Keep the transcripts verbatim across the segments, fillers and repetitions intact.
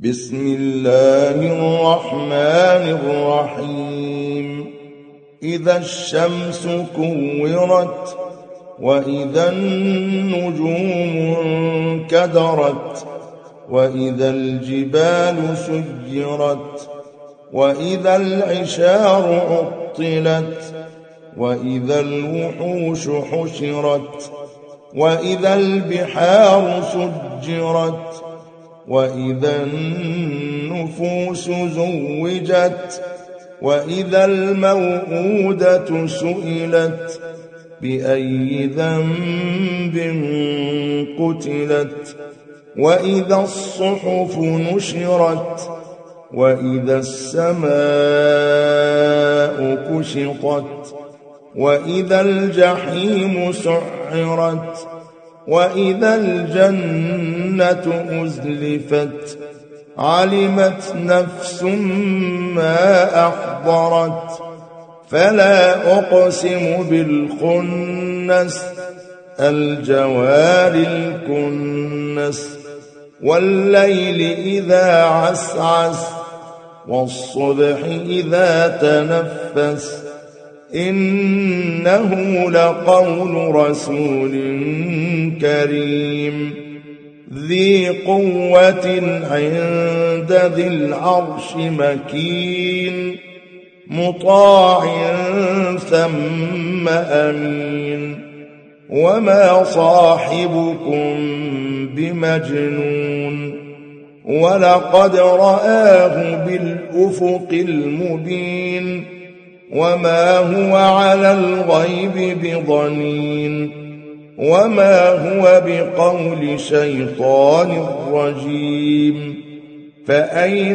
بسم الله الرحمن الرحيم إذا الشمس كورت وإذا النجوم انكدرت وإذا الجبال سيرت وإذا العشار عطلت وإذا الوحوش حشرت وإذا البحار سجرت وإذا النفوس زوجت وإذا الموءودة سئلت بأي ذنب قتلت وإذا الصحف نشرت وإذا السماء كشطت وإذا الجحيم سعرت وإذا الجنة أزلفت علمت نفس ما أحضرت فلا أقسم بالخنس الجوار الكنس والليل إذا عسعس والصبح إذا تنفس إنه لقول رسول كريم ذي قوة عند ذي العرش مكين مطاع ثم أمين وما صاحبكم بمجنون ولقد رآه بالأفق المبين وما هو على الغيب بضنين وما هو بقول شيطان رجيم فأين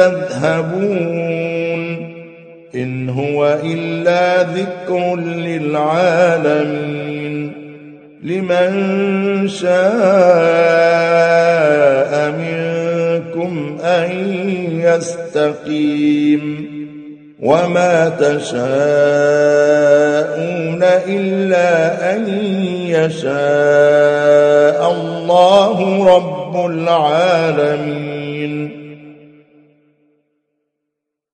تذهبون إن هو إلا ذكر للعالمين لمن شاء منكم أن يستقيم وما تشاءون إلا أن يشاء الله رب العالمين.